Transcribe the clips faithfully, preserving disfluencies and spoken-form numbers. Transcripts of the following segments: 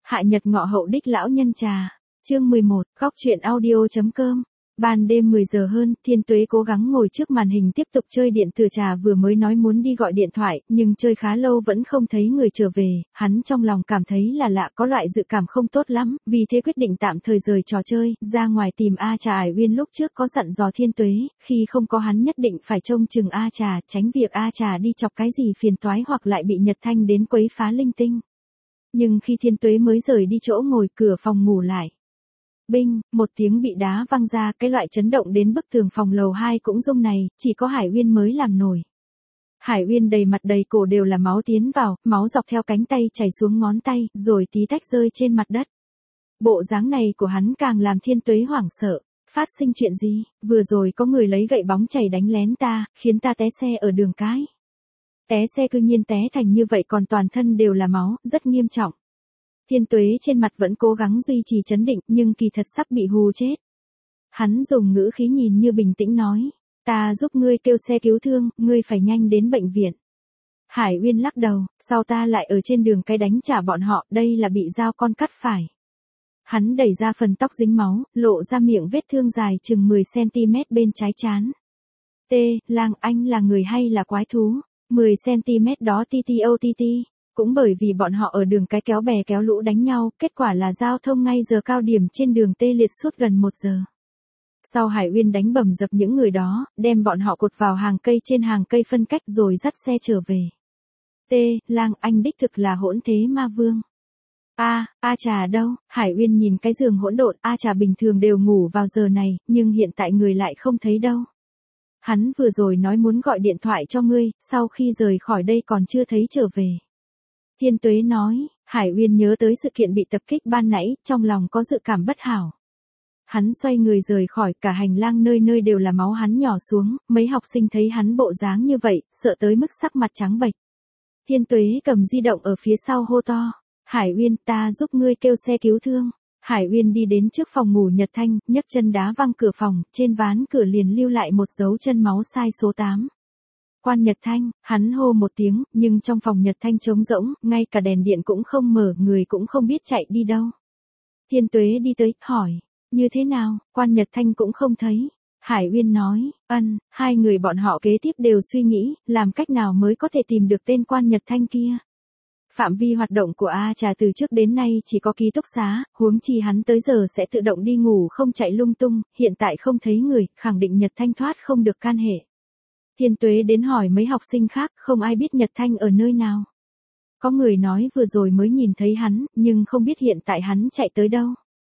Hạ nhật ngọ hậu đích lão nhân trà. Chương mười một, góc truyện audio.com. Ban đêm mười giờ hơn, Thiên Tuế cố gắng ngồi trước màn hình tiếp tục chơi điện tử trà, vừa mới nói muốn đi gọi điện thoại, nhưng chơi khá lâu vẫn không thấy người trở về, hắn trong lòng cảm thấy là lạ, có loại dự cảm không tốt lắm, vì thế quyết định tạm thời rời trò chơi, ra ngoài tìm A Trà. Ải Uyên lúc trước có dặn dò Thiên Tuế, khi không có hắn nhất định phải trông chừng A Trà, tránh việc A Trà đi chọc cái gì phiền toái hoặc lại bị Nhật Thanh đến quấy phá linh tinh. Nhưng khi Thiên Tuế mới rời đi chỗ ngồi, cửa phòng ngủ lại. Binh, một tiếng bị đá văng ra, cái loại chấn động đến bức tường phòng lầu hai cũng rung này, chỉ có Hải Uyên mới làm nổi. Hải Uyên đầy mặt đầy cổ đều là máu tiến vào, máu dọc theo cánh tay chảy xuống ngón tay, rồi tí tách rơi trên mặt đất. Bộ dáng này của hắn càng làm Thiên Tuế hoảng sợ. Phát sinh chuyện gì? Vừa rồi có người lấy gậy bóng chảy đánh lén ta, khiến ta té xe ở đường cái. Té xe cư nhiên té thành như vậy, còn toàn thân đều là máu, rất nghiêm trọng. Thiên Tuế trên mặt vẫn cố gắng duy trì trấn định, nhưng kỳ thật sắp bị hù chết. Hắn dùng ngữ khí nhìn như bình tĩnh nói, ta giúp ngươi kêu xe cứu thương, ngươi phải nhanh đến bệnh viện. Hải Uyên lắc đầu, sau ta lại ở trên đường cái đánh trả bọn họ, đây là bị dao con cắt phải. Hắn đẩy ra phần tóc dính máu, lộ ra miệng vết thương dài chừng mười xăng-ti-mét bên trái trán. T, Lang, anh là người hay là quái thú? mười xăng-ti-mét đó ti ti o ti ti. Cũng bởi vì bọn họ ở đường cái kéo bè kéo lũ đánh nhau, kết quả là giao thông ngay giờ cao điểm trên đường tê liệt suốt gần một giờ. Sau Hải Uyên đánh bầm dập những người đó, đem bọn họ cột vào hàng cây trên hàng cây phân cách rồi dắt xe trở về. T, Lang, anh đích thực là hỗn thế ma vương. A, A Trà đâu? Hải Uyên nhìn cái giường hỗn độn, A Trà bình thường đều ngủ vào giờ này, nhưng hiện tại người lại không thấy đâu. Hắn vừa rồi nói muốn gọi điện thoại cho ngươi, sau khi rời khỏi đây còn chưa thấy trở về. Thiên Tuế nói, Hải Uyên nhớ tới sự kiện bị tập kích ban nãy, trong lòng có dự cảm bất hảo. Hắn xoay người rời khỏi, cả hành lang nơi nơi đều là máu, hắn nhỏ xuống, mấy học sinh thấy hắn bộ dáng như vậy, sợ tới mức sắc mặt trắng bệch. Thiên Tuế cầm di động ở phía sau hô to, Hải Uyên, ta giúp ngươi kêu xe cứu thương. Hải Uyên đi đến trước phòng ngủ Nhật Thanh, nhấc chân đá văng cửa phòng, trên ván cửa liền lưu lại một dấu chân máu sai số tám. Quan Nhật Thanh, hắn hô một tiếng, nhưng trong phòng Nhật Thanh trống rỗng, ngay cả đèn điện cũng không mở, người cũng không biết chạy đi đâu. Thiên Tuế đi tới, hỏi, như thế nào? Quan Nhật Thanh cũng không thấy. Hải Uyên nói, ân, hai người bọn họ kế tiếp đều suy nghĩ, làm cách nào mới có thể tìm được tên Quan Nhật Thanh kia. Phạm vi hoạt động của A Trà từ trước đến nay chỉ có ký túc xá, huống chi hắn tới giờ sẽ tự động đi ngủ không chạy lung tung, hiện tại không thấy người, khẳng định Nhật Thanh thoát không được can hệ. Thiên Tuế đến hỏi mấy học sinh khác, không ai biết Nhật Thanh ở nơi nào. Có người nói vừa rồi mới nhìn thấy hắn, nhưng không biết hiện tại hắn chạy tới đâu.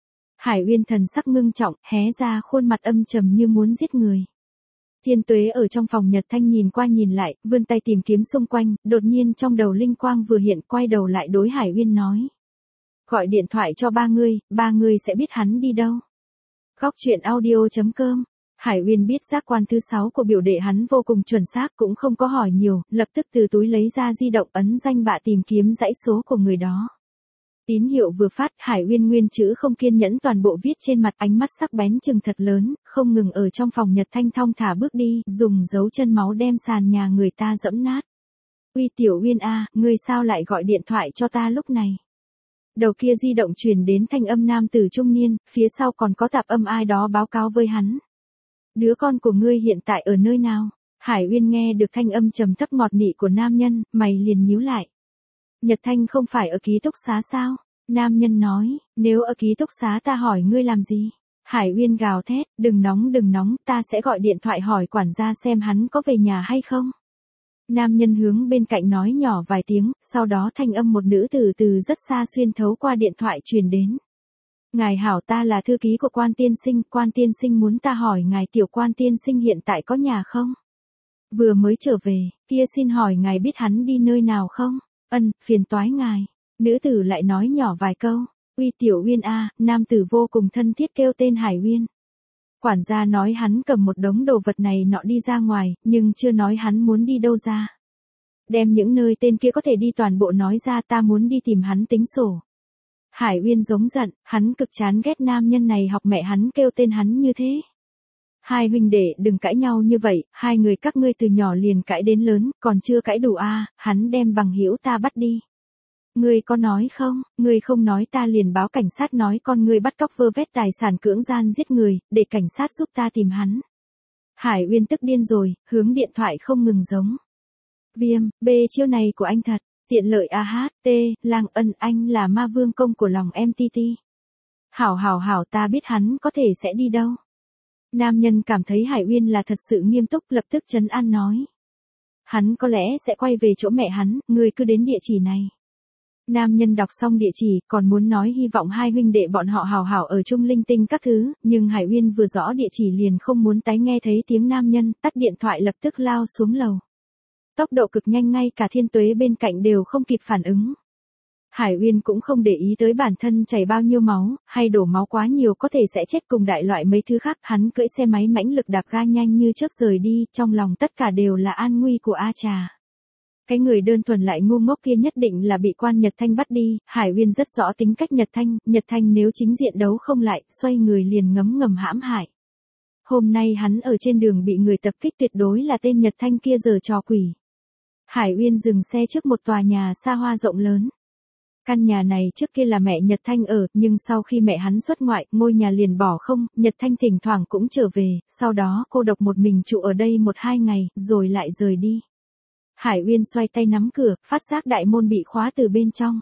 Hải Uyên thần sắc ngưng trọng, hé ra khuôn mặt âm trầm như muốn giết người. Thiên Tuế ở trong phòng Nhật Thanh nhìn qua nhìn lại, vươn tay tìm kiếm xung quanh, đột nhiên trong đầu linh quang vừa hiện, quay đầu lại đối Hải Uyên nói. Gọi điện thoại cho ba ngươi, ba ngươi sẽ biết hắn đi đâu. Góc truyện audio.com. Hải Uyên biết giác quan thứ sáu của biểu đệ hắn vô cùng chuẩn xác, cũng không có hỏi nhiều, lập tức từ túi lấy ra di động ấn danh bạ tìm kiếm dãy số của người đó. Tín hiệu vừa phát, Hải Uyên nguyên chữ không kiên nhẫn toàn bộ viết trên mặt, ánh mắt sắc bén chừng thật lớn, không ngừng ở trong phòng Nhật Thanh thong thả bước đi, dùng dấu chân máu đem sàn nhà người ta dẫm nát. Uy Tiểu Uyên a, ngươi sao lại gọi điện thoại cho ta lúc này? Đầu kia di động truyền đến thanh âm nam tử trung niên, phía sau còn có tạp âm ai đó báo cáo với hắn. Đứa con của ngươi hiện tại ở nơi nào? Hải Uyên nghe được thanh âm trầm thấp ngọt nị của nam nhân, mày liền nhíu lại. Nhật Thanh không phải ở ký túc xá sao? Nam nhân nói, nếu ở ký túc xá ta hỏi ngươi làm gì? Hải Uyên gào thét, đừng nóng đừng nóng, ta sẽ gọi điện thoại hỏi quản gia xem hắn có về nhà hay không. Nam nhân hướng bên cạnh nói nhỏ vài tiếng, sau đó thanh âm một nữ từ từ rất xa xuyên thấu qua điện thoại truyền đến. Ngài hảo, ta là thư ký của Quan tiên sinh, Quan tiên sinh muốn ta hỏi ngài tiểu Quan tiên sinh hiện tại có nhà không? Vừa mới trở về, kia xin hỏi ngài biết hắn đi nơi nào không? Ân, phiền toái ngài. Nữ tử lại nói nhỏ vài câu. Uy Tiểu Uyên a, nam tử vô cùng thân thiết kêu tên Hải Uyên. Quản gia nói hắn cầm một đống đồ vật này nọ đi ra ngoài, nhưng chưa nói hắn muốn đi đâu ra. Đem những nơi tên kia có thể đi toàn bộ nói ra, ta muốn đi tìm hắn tính sổ. Hải Uyên giống giận, hắn cực chán ghét nam nhân này học mẹ hắn kêu tên hắn như thế. Hai huynh đệ đừng cãi nhau như vậy, hai người các ngươi từ nhỏ liền cãi đến lớn, còn chưa cãi đủ a, à, hắn đem bằng hữu ta bắt đi. Ngươi có nói không, ngươi không nói ta liền báo cảnh sát nói con ngươi bắt cóc vơ vét tài sản cưỡng gian giết người, để cảnh sát giúp ta tìm hắn. Hải Uyên tức điên rồi, hướng điện thoại không ngừng giống. Viêm, B chiêu này của anh thật, tiện lợi a hát, T, Lang Ân anh là ma vương công của lòng em tê tê. Hảo hảo hảo ta biết hắn có thể sẽ đi đâu. Nam nhân cảm thấy Hải Uyên là thật sự nghiêm túc lập tức trấn an nói. Hắn có lẽ sẽ quay về chỗ mẹ hắn, ngươi cứ đến địa chỉ này. Nam nhân đọc xong địa chỉ, còn muốn nói hy vọng hai huynh đệ bọn họ hào hảo ở chung linh tinh các thứ, nhưng Hải Uyên vừa rõ địa chỉ liền không muốn tái nghe thấy tiếng nam nhân, tắt điện thoại lập tức lao xuống lầu. Tốc độ cực nhanh ngay cả Thiên Tuế bên cạnh đều không kịp phản ứng. Hải Uyên cũng không để ý tới bản thân chảy bao nhiêu máu, hay đổ máu quá nhiều có thể sẽ chết cùng đại loại mấy thứ khác, hắn cưỡi xe máy mãnh lực đạp ga nhanh như chớp rời đi, trong lòng tất cả đều là an nguy của A Trà. Cái người đơn thuần lại ngu ngốc kia nhất định là bị quan Nhật Thanh bắt đi, Hải Uyên rất rõ tính cách Nhật Thanh, Nhật Thanh nếu chính diện đấu không lại, xoay người liền ngấm ngầm hãm hại. Hôm nay hắn ở trên đường bị người tập kích tuyệt đối là tên Nhật Thanh kia giở trò quỷ. Hải Uyên dừng xe trước một tòa nhà xa hoa rộng lớn. Căn nhà này trước kia là mẹ Nhật Thanh ở, nhưng sau khi mẹ hắn xuất ngoại, ngôi nhà liền bỏ không, Nhật Thanh thỉnh thoảng cũng trở về, sau đó cô độc một mình trụ ở đây một hai ngày, rồi lại rời đi. Hải Uyên xoay tay nắm cửa, phát giác đại môn bị khóa từ bên trong.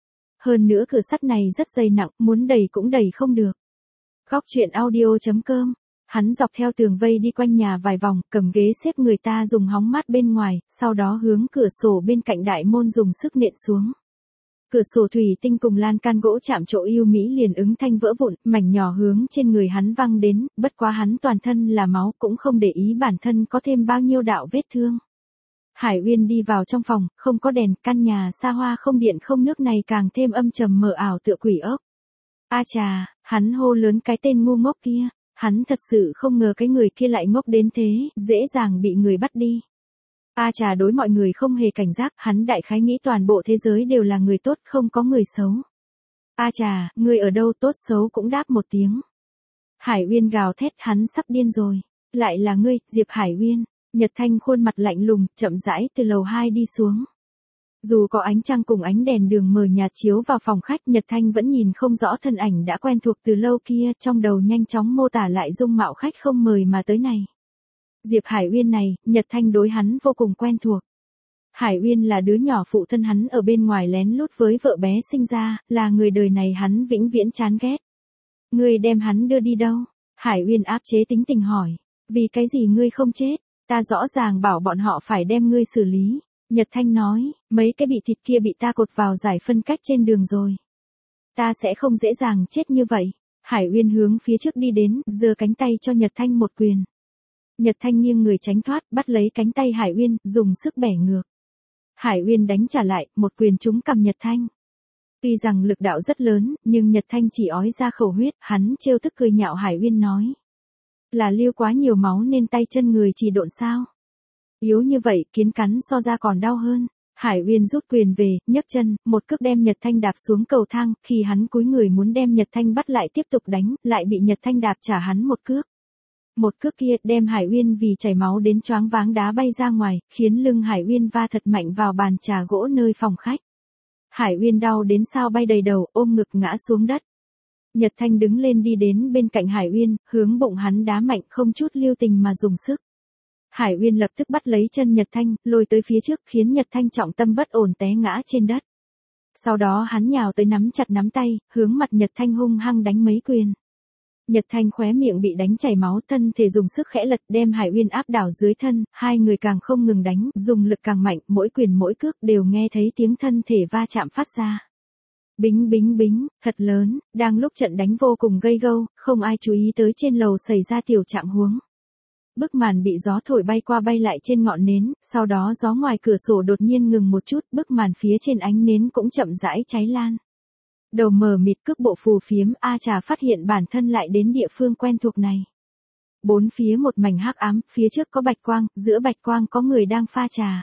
Hơn nữa cửa sắt này rất dày nặng, muốn đẩy cũng đẩy không được. Góc truyện audio chấm com. Hắn dọc theo tường vây đi quanh nhà vài vòng, cầm ghế xếp người ta dùng hóng mát bên ngoài, sau đó hướng cửa sổ bên cạnh đại môn dùng sức nện xuống. Cửa sổ thủy tinh cùng lan can gỗ chạm chỗ yêu mỹ liền ứng thanh vỡ vụn, mảnh nhỏ hướng trên người hắn văng đến, bất quá hắn toàn thân là máu cũng không để ý bản thân có thêm bao nhiêu đạo vết thương. Hải Uyên đi vào trong phòng, không có đèn, căn nhà xa hoa không điện không nước này càng thêm âm trầm mờ ảo tựa quỷ ốc. A Trà, hắn hô lớn cái tên ngu ngốc kia, hắn thật sự không ngờ cái người kia lại ngốc đến thế, dễ dàng bị người bắt đi. A Trà đối mọi người không hề cảnh giác, hắn đại khái nghĩ toàn bộ thế giới đều là người tốt, không có người xấu. A Trà, ngươi ở đâu, tốt xấu cũng đáp một tiếng. Hải Uyên gào thét, hắn sắp điên rồi. Lại là ngươi, Diệp Hải Uyên. Nhật Thanh khuôn mặt lạnh lùng, chậm rãi từ lầu hai đi xuống. Dù có ánh trăng cùng ánh đèn đường mờ nhạt chiếu vào phòng khách, Nhật Thanh vẫn nhìn không rõ thân ảnh đã quen thuộc từ lâu kia, trong đầu nhanh chóng mô tả lại dung mạo khách không mời mà tới này. Diệp Hải Uyên này, Nhật Thanh đối hắn vô cùng quen thuộc. Hải Uyên là đứa nhỏ phụ thân hắn ở bên ngoài lén lút với vợ bé sinh ra, là người đời này hắn vĩnh viễn chán ghét. Ngươi đem hắn đưa đi đâu? Hải Uyên áp chế tính tình hỏi. Vì cái gì ngươi không chết? Ta rõ ràng bảo bọn họ phải đem ngươi xử lý. Nhật Thanh nói, mấy cái bị thịt kia bị ta cột vào giải phân cách trên đường rồi. Ta sẽ không dễ dàng chết như vậy. Hải Uyên hướng phía trước đi đến, giơ cánh tay cho Nhật Thanh một quyền. Nhật Thanh nghiêng người tránh thoát, bắt lấy cánh tay Hải Uyên, dùng sức bẻ ngược. Hải Uyên đánh trả lại, một quyền trúng cằm Nhật Thanh. Tuy rằng lực đạo rất lớn, nhưng Nhật Thanh chỉ ói ra khẩu huyết, hắn trêu tức cười nhạo Hải Uyên nói. Là lưu quá nhiều máu nên tay chân người chỉ độn sao? Yếu như vậy, kiến cắn so ra còn đau hơn. Hải Uyên rút quyền về, nhấc chân, một cước đem Nhật Thanh đạp xuống cầu thang, khi hắn cúi người muốn đem Nhật Thanh bắt lại tiếp tục đánh, lại bị Nhật Thanh đạp trả hắn một cước. Một cước kia đem Hải Uyên vì chảy máu đến choáng váng đá bay ra ngoài, khiến lưng Hải Uyên va thật mạnh vào bàn trà gỗ nơi phòng khách. Hải Uyên đau đến sao bay đầy đầu, ôm ngực ngã xuống đất. Nhật Thanh đứng lên đi đến bên cạnh Hải Uyên, hướng bụng hắn đá mạnh không chút lưu tình mà dùng sức. Hải Uyên lập tức bắt lấy chân Nhật Thanh, lôi tới phía trước khiến Nhật Thanh trọng tâm bất ổn té ngã trên đất. Sau đó hắn nhào tới nắm chặt nắm tay, hướng mặt Nhật Thanh hung hăng đánh mấy quyền. Nhật Thanh khóe miệng bị đánh chảy máu, thân thể dùng sức khẽ lật đem Hải Uyên áp đảo dưới thân, hai người càng không ngừng đánh, dùng lực càng mạnh, mỗi quyền mỗi cước đều nghe thấy tiếng thân thể va chạm phát ra. Bính bính bính, thật lớn, đang lúc trận đánh vô cùng gây gâu, không ai chú ý tới trên lầu xảy ra tiểu trạng huống. Bức màn bị gió thổi bay qua bay lại trên ngọn nến, sau đó gió ngoài cửa sổ đột nhiên ngừng một chút, bức màn phía trên ánh nến cũng chậm rãi cháy lan. Đầu mờ mịt cước bộ phù phiếm, A Trà phát hiện bản thân lại đến địa phương quen thuộc này. Bốn phía một mảnh hắc ám, phía trước có bạch quang, giữa bạch quang có người đang pha trà.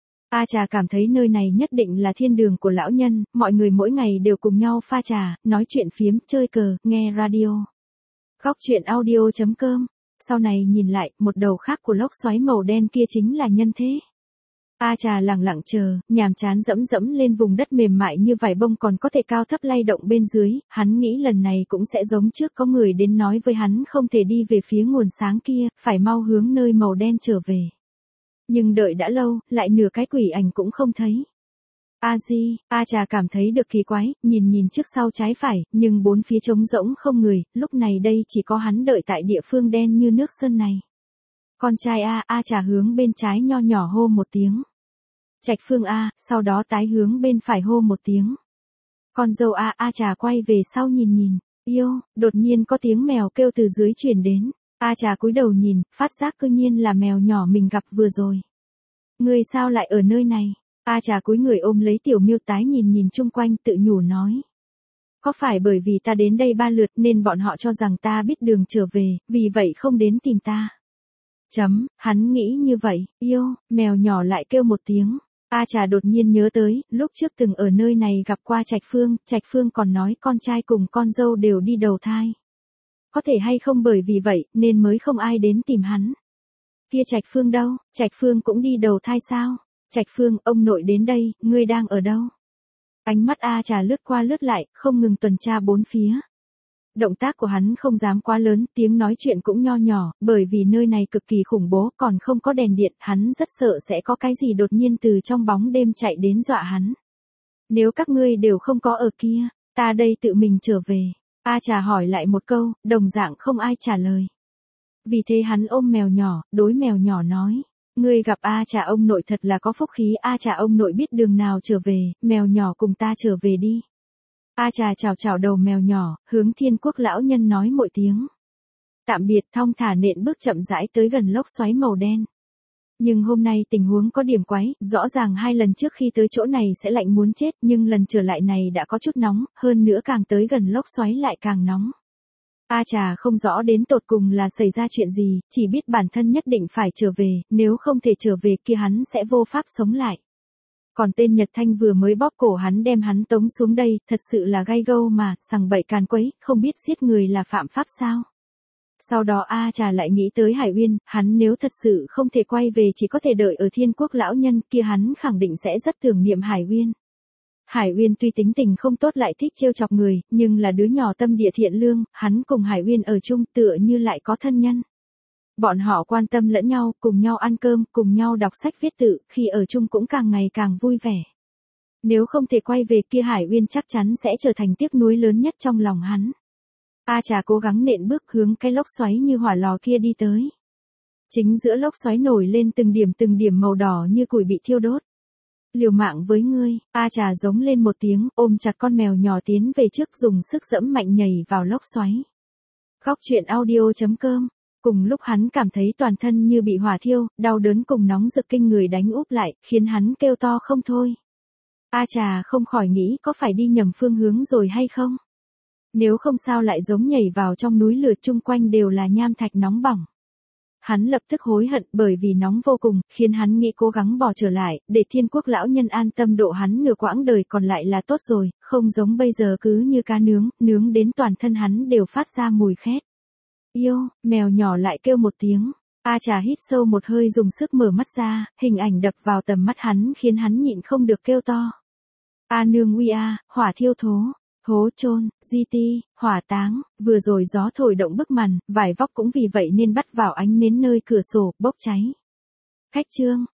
A Trà cảm thấy nơi này nhất định là thiên đường của lão nhân, mọi người mỗi ngày đều cùng nhau pha trà, nói chuyện phiếm, chơi cờ, nghe radio. Góc truyện audio chấm com. Sau này nhìn lại, một đầu khác của lốc xoáy màu đen kia chính là nhân thế. A Trà lẳng lặng chờ, nhàm chán dẫm dẫm lên vùng đất mềm mại như vải bông còn có thể cao thấp lay động bên dưới, hắn nghĩ lần này cũng sẽ giống trước có người đến nói với hắn không thể đi về phía nguồn sáng kia, phải mau hướng nơi màu đen trở về. Nhưng đợi đã lâu, lại nửa cái quỷ ảnh cũng không thấy. A Di, A Trà cảm thấy được kỳ quái, nhìn nhìn trước sau trái phải, nhưng bốn phía trống rỗng không người, lúc này đây chỉ có hắn đợi tại địa phương đen như nước sơn này. Con trai A, A Trà hướng bên trái nho nhỏ hô một tiếng. Trạch Phương A, sau đó tái hướng bên phải hô một tiếng. Con dâu A, A Trà quay về sau nhìn nhìn, yêu, đột nhiên có tiếng mèo kêu từ dưới truyền đến. A Trà cúi đầu nhìn, phát giác cư nhiên là mèo nhỏ mình gặp vừa rồi. Người sao lại ở nơi này? A Trà cúi người ôm lấy tiểu miêu tái nhìn nhìn chung quanh tự nhủ nói. Có phải bởi vì ta đến đây ba lượt nên bọn họ cho rằng ta biết đường trở về, vì vậy không đến tìm ta? Chấm, hắn nghĩ như vậy, yêu, mèo nhỏ lại kêu một tiếng. A Trà đột nhiên nhớ tới, lúc trước từng ở nơi này gặp qua Trạch Phương, Trạch Phương còn nói con trai cùng con dâu đều đi đầu thai. Có thể hay không bởi vì vậy, nên mới không ai đến tìm hắn. Kia Trạch Phương đâu, Trạch Phương cũng đi đầu thai sao? Trạch Phương, ông nội đến đây, ngươi đang ở đâu? Ánh mắt A Trà lướt qua lướt lại, không ngừng tuần tra bốn phía. Động tác của hắn không dám quá lớn, tiếng nói chuyện cũng nho nhỏ, bởi vì nơi này cực kỳ khủng bố, còn không có đèn điện, hắn rất sợ sẽ có cái gì đột nhiên từ trong bóng đêm chạy đến dọa hắn. Nếu các ngươi đều không có ở kia, ta đây tự mình trở về. A Trà hỏi lại một câu, đồng dạng không ai trả lời. Vì thế hắn ôm mèo nhỏ, đối mèo nhỏ nói. Ngươi gặp A Trà ông nội thật là có phúc khí, A Trà ông nội biết đường nào trở về, mèo nhỏ cùng ta trở về đi. A Trà chào chào đầu mèo nhỏ, hướng Thiên Quốc lão nhân nói một tiếng. Tạm biệt, thong thả nện bước chậm rãi tới gần lốc xoáy màu đen. Nhưng hôm nay tình huống có điểm quái, rõ ràng hai lần trước khi tới chỗ này sẽ lạnh muốn chết, nhưng lần trở lại này đã có chút nóng, hơn nữa càng tới gần lốc xoáy lại càng nóng. A Trà không rõ đến tột cùng là xảy ra chuyện gì, chỉ biết bản thân nhất định phải trở về, nếu không thể trở về kia hắn sẽ vô pháp sống lại. Còn tên Nhật Thanh vừa mới bóp cổ hắn đem hắn tống xuống đây, thật sự là gai gâu mà, sằng bậy càn quấy, không biết giết người là phạm pháp sao. Sau đó A Trà lại nghĩ tới Hải Uyên, hắn nếu thật sự không thể quay về chỉ có thể đợi ở Thiên Quốc lão nhân kia hắn khẳng định sẽ rất tưởng niệm Hải Uyên. Hải Uyên tuy tính tình không tốt lại thích trêu chọc người, nhưng là đứa nhỏ tâm địa thiện lương, hắn cùng Hải Uyên ở chung tựa như lại có thân nhân. Bọn họ quan tâm lẫn nhau, cùng nhau ăn cơm, cùng nhau đọc sách viết tự, khi ở chung cũng càng ngày càng vui vẻ. Nếu không thể quay về kia Hải Uyên chắc chắn sẽ trở thành tiếc nuối lớn nhất trong lòng hắn. A Trà cố gắng nện bước hướng cái lốc xoáy như hỏa lò kia đi tới. Chính giữa lốc xoáy nổi lên từng điểm từng điểm màu đỏ như củi bị thiêu đốt. Liều mạng với ngươi, A Trà giống lên một tiếng, ôm chặt con mèo nhỏ tiến về trước dùng sức dẫm mạnh nhảy vào lốc xoáy. Góc truyện audio chấm com. Cùng lúc hắn cảm thấy toàn thân như bị hỏa thiêu, đau đớn cùng nóng rực kinh người đánh úp lại, khiến hắn kêu to không thôi. A Trà không khỏi nghĩ có phải đi nhầm phương hướng rồi hay không? Nếu không sao lại giống nhảy vào trong núi lửa chung quanh đều là nham thạch nóng bỏng. Hắn lập tức hối hận bởi vì nóng vô cùng, khiến hắn nghĩ cố gắng bỏ trở lại, để Thiên Quốc lão nhân an tâm độ hắn nửa quãng đời còn lại là tốt rồi, không giống bây giờ cứ như cá nướng, nướng đến toàn thân hắn đều phát ra mùi khét. Yêu, mèo nhỏ lại kêu một tiếng. A Trà hít sâu một hơi dùng sức mở mắt ra, hình ảnh đập vào tầm mắt hắn khiến hắn nhịn không được kêu to. A nương uy a, hỏa thiêu thố. Hố chôn, di ti, hỏa táng, vừa rồi gió thổi động bức màn, vải vóc cũng vì vậy nên bắt vào ánh nến nơi cửa sổ, bốc cháy. Khách trương,